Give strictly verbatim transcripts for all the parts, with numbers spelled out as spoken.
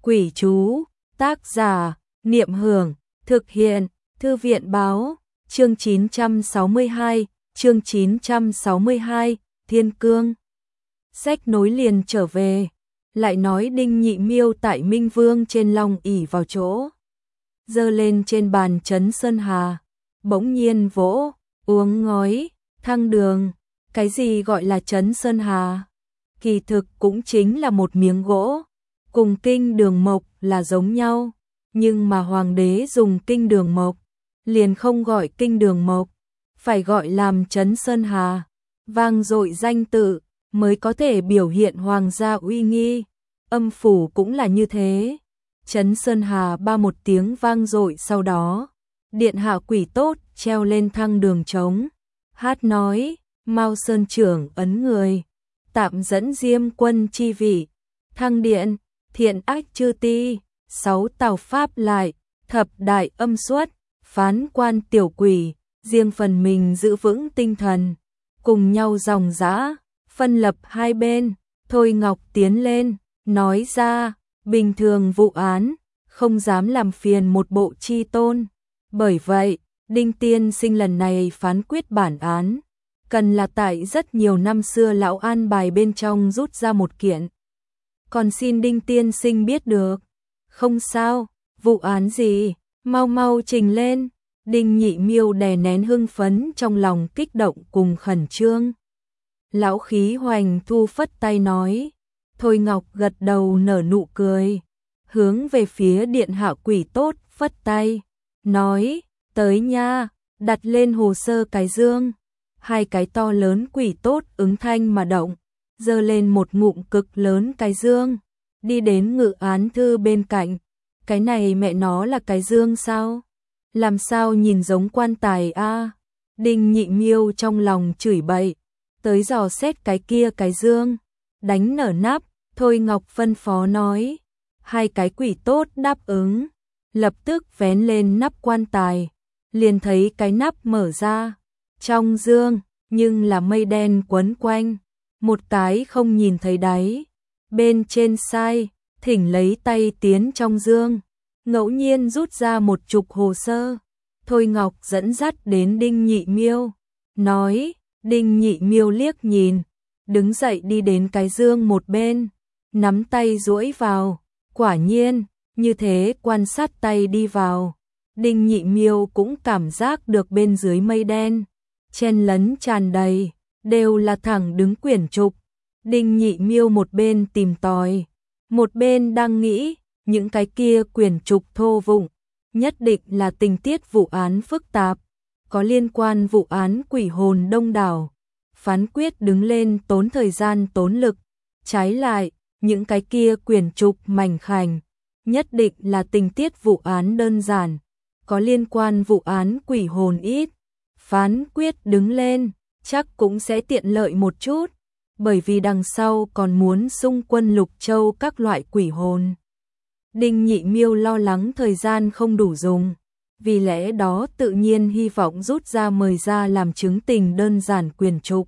Quỷ chú, tác giả, Niệm Hưởng, thực hiện, Thư viện Báo, chương chín trăm sáu mươi hai, chương chín trăm sáu mươi hai, Thiên Cương. Sách nối liền trở về, lại nói Đinh Nhị Miêu tại Minh Vương trên long ỷ vào chỗ, giơ lên trên bàn trấn Sơn Hà, bỗng nhiên vỗ, uống ngói, thăng đường. Cái gì gọi là trấn Sơn Hà? Kỳ thực cũng chính là một miếng gỗ, cùng kinh đường mộc là giống nhau, nhưng mà hoàng đế dùng kinh đường mộc, liền không gọi kinh đường mộc, phải gọi làm trấn Sơn Hà, vang dội danh tự mới có thể biểu hiện hoàng gia uy nghi. Âm phủ cũng là như thế. Trấn Sơn Hà ba một tiếng vang dội, sau đó điện hạ quỷ tốt treo lên thăng đường trống, hát nói: Mao Sơn trưởng ấn người, tạm dẫn Diêm quân chi vị, thăng điện, thiện ách chư ti, sáu tào pháp lại, thập đại âm xuất, phán quan tiểu quỷ, riêng phần mình giữ vững tinh thần, cùng nhau dòng dã, phân lập hai bên. Thôi Ngọc tiến lên, nói ra, bình thường vụ án, không dám làm phiền một bộ chi tôn. Bởi vậy, Đinh tiên sinh lần này phán quyết bản án, cần là tại rất nhiều năm xưa lão an bài bên trong rút ra một kiện. Còn xin Đinh tiên sinh biết được. Không sao, vụ án gì, mau mau trình lên. Đinh Nhị Miêu đè nén hưng phấn trong lòng, kích động cùng khẩn trương. Lão khí hoành thu phất tay nói. Thôi Ngọc gật đầu nở nụ cười, hướng về phía điện hạ quỷ tốt phất tay, nói: tới nha, đặt lên hồ sơ cái dương. Hai cái to lớn quỷ tốt ứng thanh mà động, giơ lên một ngụm cực lớn cái dương, đi đến ngự án thư bên cạnh. Cái này mẹ nó là cái dương sao? Làm sao nhìn giống quan tài a? À? Đinh Nhị Miêu trong lòng chửi bậy, tới dò xét cái kia cái dương, đánh nở nắp. Thôi Ngọc phân phó nói. Hai cái quỷ tốt đáp ứng, lập tức vén lên nắp quan tài, liền thấy cái nắp mở ra. Trong dương, nhưng là mây đen quấn quanh, một cái không nhìn thấy đáy. Bên trên sai, thỉnh lấy tay tiến trong dương, ngẫu nhiên rút ra một chục hồ sơ. Thôi Ngọc dẫn dắt đến Đinh Nhị Miêu, nói. Đinh Nhị Miêu liếc nhìn, đứng dậy đi đến cái dương một bên, nắm tay duỗi vào. Quả nhiên, như thế quan sát tay đi vào, Đinh Nhị Miêu cũng cảm giác được bên dưới mây đen chen lấn tràn đầy, đều là thẳng đứng quyển trục. Đinh Nhị Miêu một bên tìm tòi, một bên đang nghĩ, những cái kia quyển trục thô vụng, nhất định là tình tiết vụ án phức tạp, có liên quan vụ án quỷ hồn đông đảo, phán quyết đứng lên tốn thời gian tốn lực. Trái lại, những cái kia quyển trục mảnh khảnh, nhất định là tình tiết vụ án đơn giản, có liên quan vụ án quỷ hồn ít. Phán quyết đứng lên, chắc cũng sẽ tiện lợi một chút, bởi vì đằng sau còn muốn xung quân Lục Châu các loại quỷ hồn. Đinh Nhị Miêu lo lắng thời gian không đủ dùng, vì lẽ đó tự nhiên hy vọng rút ra mời ra làm chứng tình đơn giản quyển trục.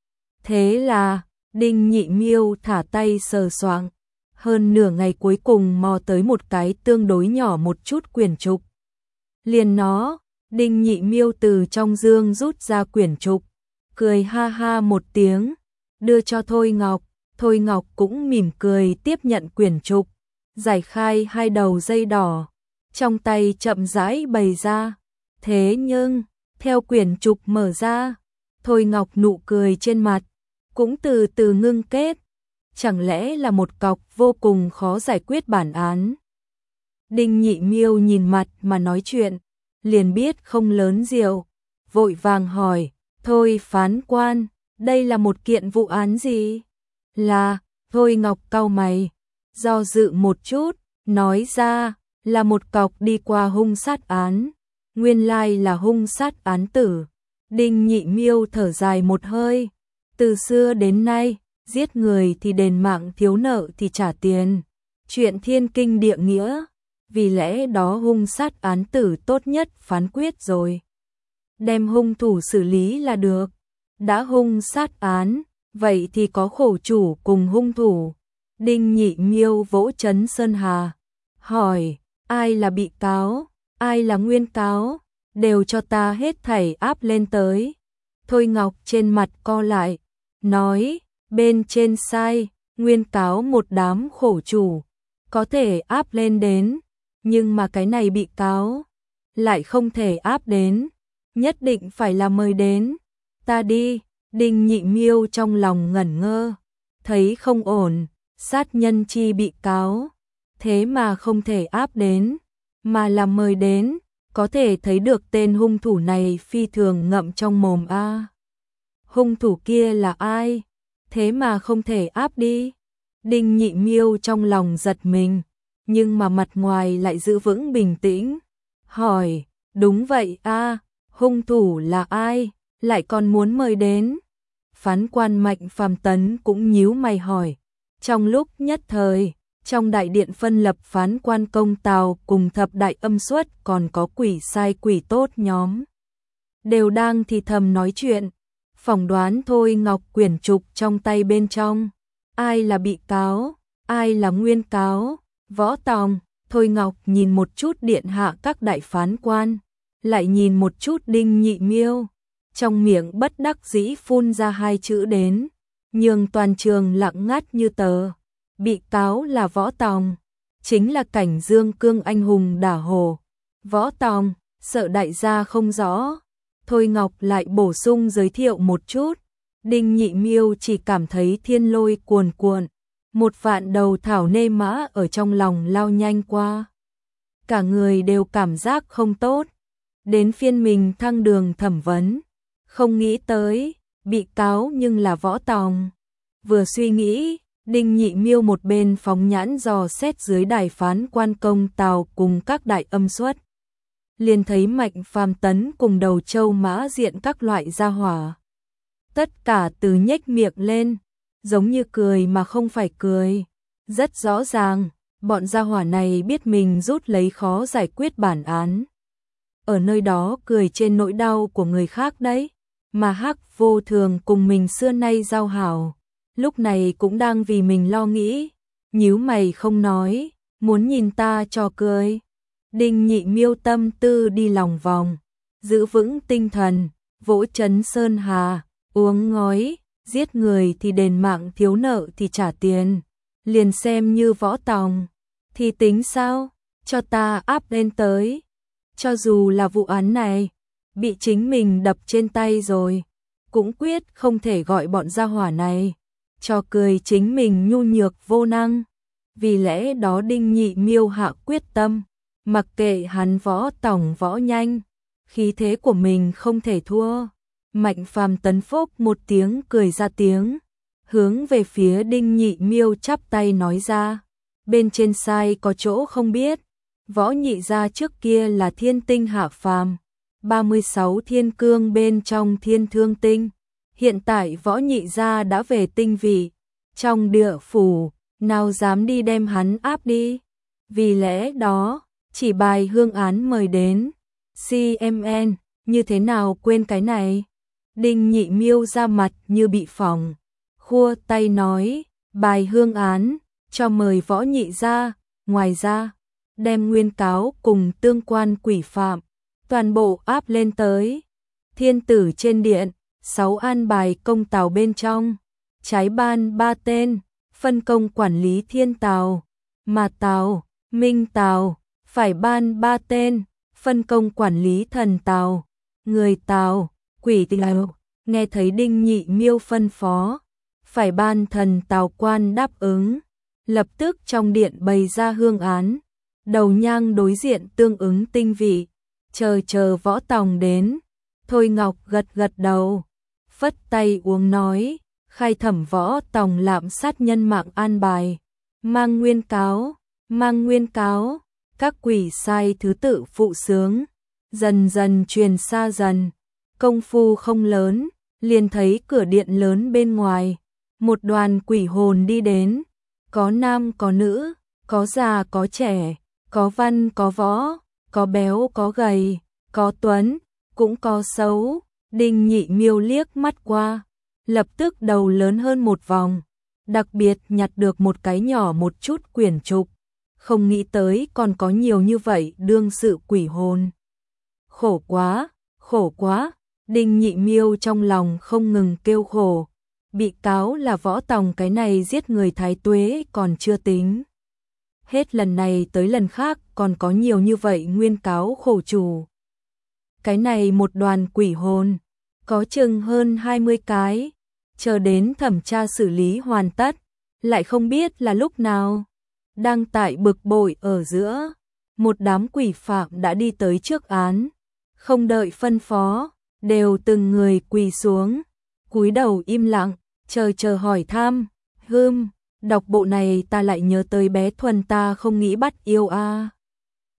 Thế là, Đinh Nhị Miêu thả tay sờ soạng, hơn nửa ngày cuối cùng mò tới một cái tương đối nhỏ một chút quyển trục. Liền nó, Đinh Nhị Miêu từ trong dương rút ra quyển trục, cười ha ha một tiếng, đưa cho Thôi Ngọc. Thôi Ngọc cũng mỉm cười tiếp nhận quyển trục, giải khai hai đầu dây đỏ, trong tay chậm rãi bày ra. Thế nhưng, theo quyển trục mở ra, Thôi Ngọc nụ cười trên mặt cũng từ từ ngưng kết. Chẳng lẽ là một cọc vô cùng khó giải quyết bản án? Đinh Nhị Miêu nhìn mặt mà nói chuyện, liền biết không lớn diệu, vội vàng hỏi. Thôi phán quan, đây là một kiện vụ án gì? Là, Thôi Ngọc cau mày, do dự một chút, nói ra, là một cọc đi qua hung sát án. Nguyên lai là hung sát án tử. Đinh Nhị Miêu thở dài một hơi. Từ xưa đến nay, giết người thì đền mạng, thiếu nợ thì trả tiền, chuyện thiên kinh địa nghĩa, vì lẽ đó hung sát án tử tốt nhất phán quyết rồi, đem hung thủ xử lý là được. Đã hung sát án, vậy thì có khổ chủ cùng hung thủ. Đinh Nhị Miêu vỗ trấn Sơn Hà, hỏi, ai là bị cáo, ai là nguyên cáo, đều cho ta hết thảy áp lên tới. Thôi Ngọc trên mặt co lại, nói, bên trên sai, nguyên cáo một đám khổ chủ, có thể áp lên đến, nhưng mà cái này bị cáo, lại không thể áp đến, nhất định phải là mời đến. Ta đi. Đinh Nhị Miêu trong lòng ngẩn ngơ, thấy không ổn, sát nhân chi bị cáo, thế mà không thể áp đến, mà là mời đến, có thể thấy được tên hung thủ này phi thường ngậm trong mồm a. À. Hung thủ kia là ai? Thế mà không thể áp đi. Đinh Nhị Miêu trong lòng giật mình, nhưng mà mặt ngoài lại giữ vững bình tĩnh, hỏi, đúng vậy a, à, hung thủ là ai? Lại còn muốn mời đến. Phán quan Mạnh Phàm Tấn cũng nhíu mày hỏi. Trong lúc nhất thời, trong đại điện phân lập phán quan Công Tào cùng thập đại âm xuất còn có quỷ sai quỷ tốt nhóm, đều đang thì thầm nói chuyện, phỏng đoán Thôi Ngọc quyển trục trong tay bên trong. Ai là bị cáo, ai là nguyên cáo, Võ Tòng. Thôi Ngọc nhìn một chút điện hạ các đại phán quan, lại nhìn một chút Đinh Nhị Miêu, trong miệng bất đắc dĩ phun ra hai chữ đến, nhường toàn trường lặng ngắt như tờ. Bị cáo là Võ Tòng, chính là Cảnh Dương Cương anh hùng đả hồ. Võ Tòng, sợ đại gia không rõ. Thôi Ngọc lại bổ sung giới thiệu một chút. Đinh Nhị Miêu chỉ cảm thấy thiên lôi cuồn cuộn, một vạn đầu thảo nê mã ở trong lòng lao nhanh qua. Cả người đều cảm giác không tốt. Đến phiên mình thăng đường thẩm vấn, không nghĩ tới, bị cáo nhưng là Võ Tòng. Vừa suy nghĩ, Đinh Nhị Miêu một bên phóng nhãn dò xét dưới đài phán quan Công Tào cùng các đại âm xuất, liền thấy Mạnh Phàm Tấn cùng đầu châu mã diện các loại gia hỏa. Tất cả từ nhếch miệng lên, giống như cười mà không phải cười. Rất rõ ràng, bọn gia hỏa này biết mình rút lấy khó giải quyết bản án. Ở nơi đó cười trên nỗi đau của người khác đấy. Mà Hắc Vô Thường cùng mình xưa nay giao hảo, lúc này cũng đang vì mình lo nghĩ, nhíu mày không nói, muốn nhìn ta cho cười. Đinh Nhị Miêu tâm tư đi lòng vòng, giữ vững tinh thần, vỗ chấn sơn hà, uống ngói, giết người thì đền mạng, thiếu nợ thì trả tiền, liền xem như Võ Tòng, thì tính sao, cho ta áp lên tới. Cho dù là vụ án này bị chính mình đập trên tay rồi, cũng quyết không thể gọi bọn gia hỏa này cho cười chính mình nhu nhược vô năng. Vì lẽ đó Đinh Nhị Miêu hạ quyết tâm, mặc kệ hắn Võ Tòng võ nhanh, khí thế của mình không thể thua. Mạnh Phàm Tấn phốc một tiếng cười ra tiếng, hướng về phía Đinh Nhị Miêu chắp tay nói ra, bên trên sai có chỗ không biết, Võ nhị gia trước kia là thiên tinh hạ phàm, ba mươi sáu thiên cương bên trong thiên thương tinh, hiện tại Võ nhị gia đã về tinh vị, trong địa phủ, nào dám đi đem hắn áp đi. Vì lẽ đó, chỉ bài hương án mời đến. xê em en, như thế nào quên cái này? Đinh Nhị Miêu ra mặt như bị phỏng, khua tay nói, bài hương án, cho mời Võ nhị gia, ngoài ra, đem nguyên cáo cùng tương quan quỷ phạm, toàn bộ áp lên tới. Thiên tử trên điện, sáu an bài Công Tào bên trong, trái ban ba tên, phân công quản lý Thiên Tào, mà Tào, Minh Tào, phải ban ba tên, phân công quản lý Thần Tào, người Tào, quỷ Tào. Nghe thấy Đinh Nhị Miêu phân phó, phải ban Thần Tào quan đáp ứng, lập tức trong điện bày ra hương án, đầu nhang đối diện tương ứng tinh vị, chờ chờ Võ Tòng đến. Thôi Ngọc gật gật đầu, phất tay uống nói, khai thẩm Võ Tòng lạm sát nhân mạng an bài, mang nguyên cáo, mang nguyên cáo, các quỷ sai thứ tự phụ sướng, dần dần truyền xa dần, công phu không lớn, liền thấy cửa điện lớn bên ngoài, một đoàn quỷ hồn đi đến, có nam có nữ, có già có trẻ, có văn có võ, có béo có gầy, có tuấn, cũng có xấu. Đinh Nhị Miêu liếc mắt qua, lập tức đầu lớn hơn một vòng, đặc biệt nhặt được một cái nhỏ một chút quyển trục, không nghĩ tới còn có nhiều như vậy đương sự quỷ hồn. Khổ quá, khổ quá, Đinh Nhị Miêu trong lòng không ngừng kêu khổ, bị cáo là Võ Tòng cái này giết người thái tuế còn chưa tính. Hết lần này tới lần khác còn có nhiều như vậy nguyên cáo khổ chủ. Cái này một đoàn quỷ hồn, có chừng hơn hai mươi cái, chờ đến thẩm tra xử lý hoàn tất, lại không biết là lúc nào. Đang tại bực bội ở giữa, một đám quỷ phạm đã đi tới trước án, không đợi phân phó, đều từng người quỳ xuống, cúi đầu im lặng, chờ chờ hỏi thăm. Hừm, đọc bộ này ta lại nhớ tới bé Thuần ta không nghĩ bắt yêu a. À.